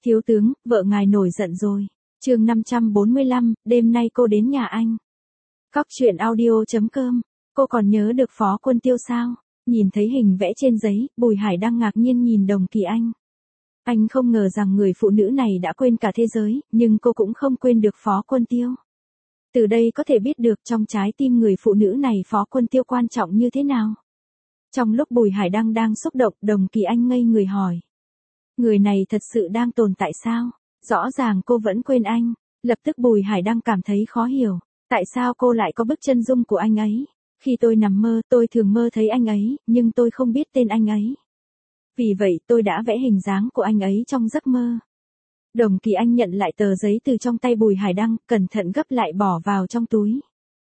Thiếu tướng, vợ ngài nổi giận rồi. Chương 545, đêm nay cô đến nhà anh. Cóc truyện audio.com. Cô còn nhớ được Phó Quân Tiêu sao? Nhìn thấy hình vẽ trên giấy, Bùi Hải đang ngạc nhiên nhìn Đồng Kỳ Anh. Anh không ngờ rằng người phụ nữ này đã quên cả thế giới, nhưng cô cũng không quên được Phó Quân Tiêu. Từ đây có thể biết được trong trái tim người phụ nữ này Phó Quân Tiêu quan trọng như thế nào. Trong lúc Bùi Hải đang xúc động, Đồng Kỳ Anh ngây người hỏi. Người này thật sự đang tồn tại sao? Rõ ràng cô vẫn quên anh. Lập tức Bùi Hải đang cảm thấy khó hiểu. Tại sao cô lại có bức chân dung của anh ấy? Khi tôi nằm mơ, tôi thường mơ thấy anh ấy, nhưng tôi không biết tên anh ấy. Vì vậy tôi đã vẽ hình dáng của anh ấy trong giấc mơ. Đồng Kỳ Anh nhận lại tờ giấy từ trong tay Bùi Hải Đăng, cẩn thận gấp lại bỏ vào trong túi.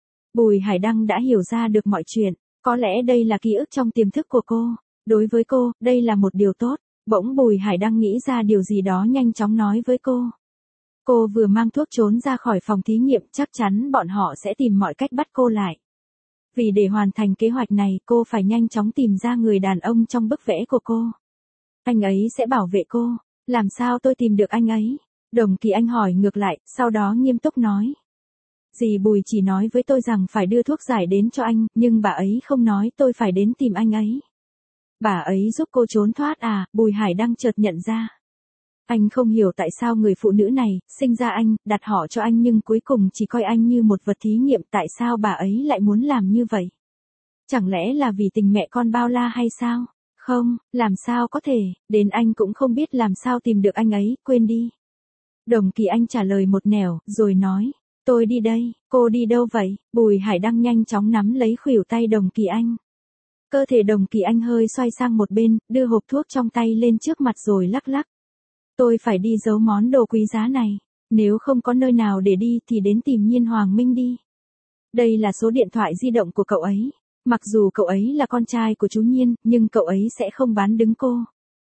Bùi Hải Đăng đã hiểu ra được mọi chuyện. Có lẽ đây là ký ức trong tiềm thức của cô. Đối với cô, đây là một điều tốt. Bỗng Bùi Hải đang nghĩ ra điều gì đó nhanh chóng nói với cô. Cô vừa mang thuốc trốn ra khỏi phòng thí nghiệm, chắc chắn bọn họ sẽ tìm mọi cách bắt cô lại. Vì để hoàn thành kế hoạch này, cô phải nhanh chóng tìm ra người đàn ông trong bức vẽ của cô. Anh ấy sẽ bảo vệ cô. Làm sao tôi tìm được anh ấy? Đồng Kỳ Anh hỏi ngược lại, sau đó nghiêm túc nói. Dì Bùi chỉ nói với tôi rằng phải đưa thuốc giải đến cho anh, nhưng bà ấy không nói tôi phải đến tìm anh ấy. Bà ấy giúp cô trốn thoát à? Bùi Hải đang chợt nhận ra. Anh không hiểu tại sao người phụ nữ này, sinh ra anh, đặt họ cho anh nhưng cuối cùng chỉ coi anh như một vật thí nghiệm, tại sao bà ấy lại muốn làm như vậy? Chẳng lẽ là vì tình mẹ con bao la hay sao? Không, làm sao có thể, đến anh cũng không biết làm sao tìm được anh ấy, quên đi. Đồng Kỳ Anh trả lời một nẻo, rồi nói, tôi đi đây. Cô đi đâu vậy? Bùi Hải đang nhanh chóng nắm lấy khuỷu tay Đồng Kỳ Anh. Cơ thể Đồng Kỳ Anh hơi xoay sang một bên, đưa hộp thuốc trong tay lên trước mặt rồi lắc lắc. Tôi phải đi giấu món đồ quý giá này. Nếu không có nơi nào để đi thì đến tìm Nhiên Hoàng Minh đi. Đây là số điện thoại di động của cậu ấy. Mặc dù cậu ấy là con trai của chú Nhiên, nhưng cậu ấy sẽ không bán đứng cô.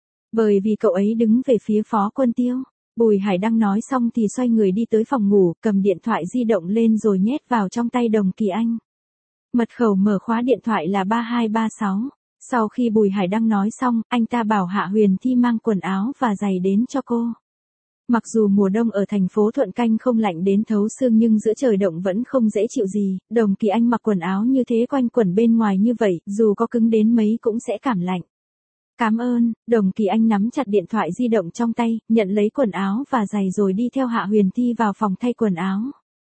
Bởi vì cậu ấy đứng về phía Phó Quân Tiêu. Bùi Hải đang nói xong thì xoay người đi tới phòng ngủ, cầm điện thoại di động lên rồi nhét vào trong tay Đồng Kỳ Anh. Mật khẩu mở khóa điện thoại là 3236. Sau khi Bùi Hải đang nói xong, anh ta bảo Hạ Huyền Thi mang quần áo và giày đến cho cô. Mặc dù mùa đông ở thành phố Thuận Canh không lạnh đến thấu xương nhưng giữa trời động vẫn không dễ chịu gì, Đồng Kỳ Anh mặc quần áo như thế quanh quẩn bên ngoài như vậy, dù có cứng đến mấy cũng sẽ cảm lạnh. Cảm ơn. Đồng Kỳ Anh nắm chặt điện thoại di động trong tay, nhận lấy quần áo và giày rồi đi theo Hạ Huyền Thi vào phòng thay quần áo.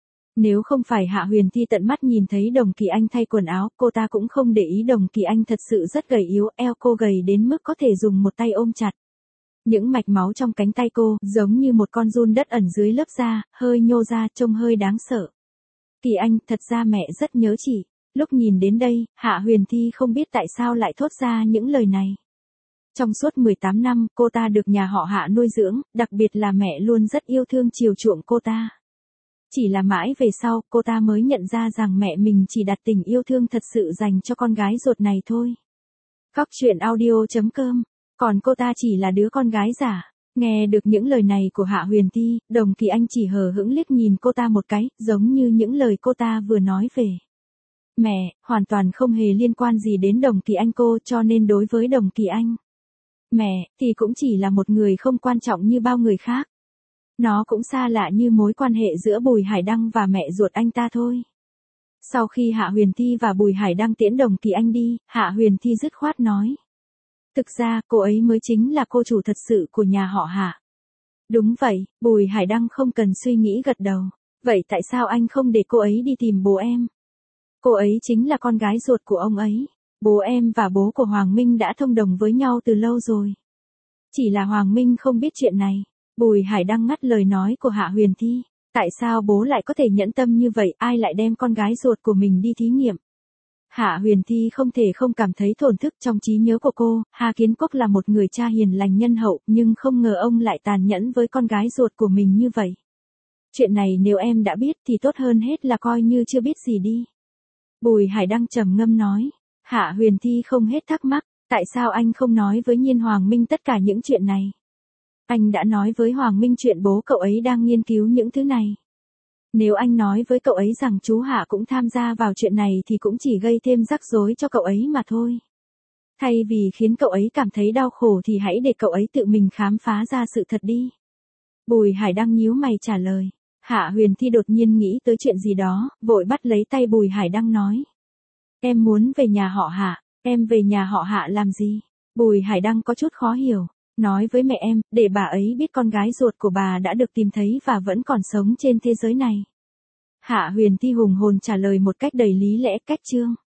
Nếu không phải Hạ Huyền Thi tận mắt nhìn thấy Đồng Kỳ Anh thay quần áo, cô ta cũng không để ý Đồng Kỳ Anh thật sự rất gầy yếu, eo cô gầy đến mức có thể dùng một tay ôm chặt. Những mạch máu trong cánh tay cô, giống như một con giun đất ẩn dưới lớp da, hơi nhô ra, trông hơi đáng sợ. Kỳ Anh, thật ra mẹ rất nhớ chị. Lúc nhìn đến đây, Hạ Huyền Thi không biết tại sao lại thốt ra những lời này. Trong suốt 18 năm, cô ta được nhà họ Hạ nuôi dưỡng, đặc biệt là mẹ luôn rất yêu thương chiều chuộng cô ta. Chỉ là mãi về sau, cô ta mới nhận ra rằng mẹ mình chỉ đặt tình yêu thương thật sự dành cho con gái ruột này thôi. Cóc truyện audio.com. Còn cô ta chỉ là đứa con gái giả. Nghe được những lời này của Hạ Huyền Thi, Đồng Kỳ Anh chỉ hờ hững liếc nhìn cô ta một cái, giống như những lời cô ta vừa nói về mẹ, hoàn toàn không hề liên quan gì đến Đồng Kỳ Anh cô, cho nên đối với Đồng Kỳ Anh, mẹ, thì cũng chỉ là một người không quan trọng như bao người khác. Nó cũng xa lạ như mối quan hệ giữa Bùi Hải Đăng và mẹ ruột anh ta thôi. Sau khi Hạ Huyền Thi và Bùi Hải Đăng tiễn Đồng Kỳ Anh đi, Hạ Huyền Thi dứt khoát nói. Thực ra, cô ấy mới chính là cô chủ thật sự của nhà họ Hạ. Đúng vậy, Bùi Hải Đăng không cần suy nghĩ gật đầu. Vậy tại sao anh không để cô ấy đi tìm bố em? Cô ấy chính là con gái ruột của ông ấy. Bố em và bố của Hoàng Minh đã thông đồng với nhau từ lâu rồi. Chỉ là Hoàng Minh không biết chuyện này. Bùi Hải đang ngắt lời nói của Hạ Huyền Thi. Tại sao bố lại có thể nhẫn tâm như vậy, ai lại đem con gái ruột của mình đi thí nghiệm? Hạ Huyền Thi không thể không cảm thấy thổn thức. Trong trí nhớ của cô, Hà Kiến Quốc là một người cha hiền lành nhân hậu, nhưng không ngờ ông lại tàn nhẫn với con gái ruột của mình như vậy. Chuyện này nếu em đã biết thì tốt hơn hết là coi như chưa biết gì đi. Bùi Hải đang trầm ngâm nói. Hạ Huyền Thi không hết thắc mắc, tại sao anh không nói với Nhiên Hoàng Minh tất cả những chuyện này? Anh đã nói với Hoàng Minh chuyện bố cậu ấy đang nghiên cứu những thứ này. Nếu anh nói với cậu ấy rằng chú Hạ cũng tham gia vào chuyện này thì cũng chỉ gây thêm rắc rối cho cậu ấy mà thôi. Thay vì khiến cậu ấy cảm thấy đau khổ thì hãy để cậu ấy tự mình khám phá ra sự thật đi. Bùi Hải Đăng nhíu mày trả lời. Hạ Huyền Thi đột nhiên nghĩ tới chuyện gì đó, vội bắt lấy tay Bùi Hải Đăng nói. Em muốn về nhà họ Hạ, em về nhà họ Hạ làm gì? Bùi Hải Đăng có chút khó hiểu. Nói với mẹ em, để bà ấy biết con gái ruột của bà đã được tìm thấy và vẫn còn sống trên thế giới này. Hạ Huyền Thi hùng hồn trả lời một cách đầy lý lẽ cách chương.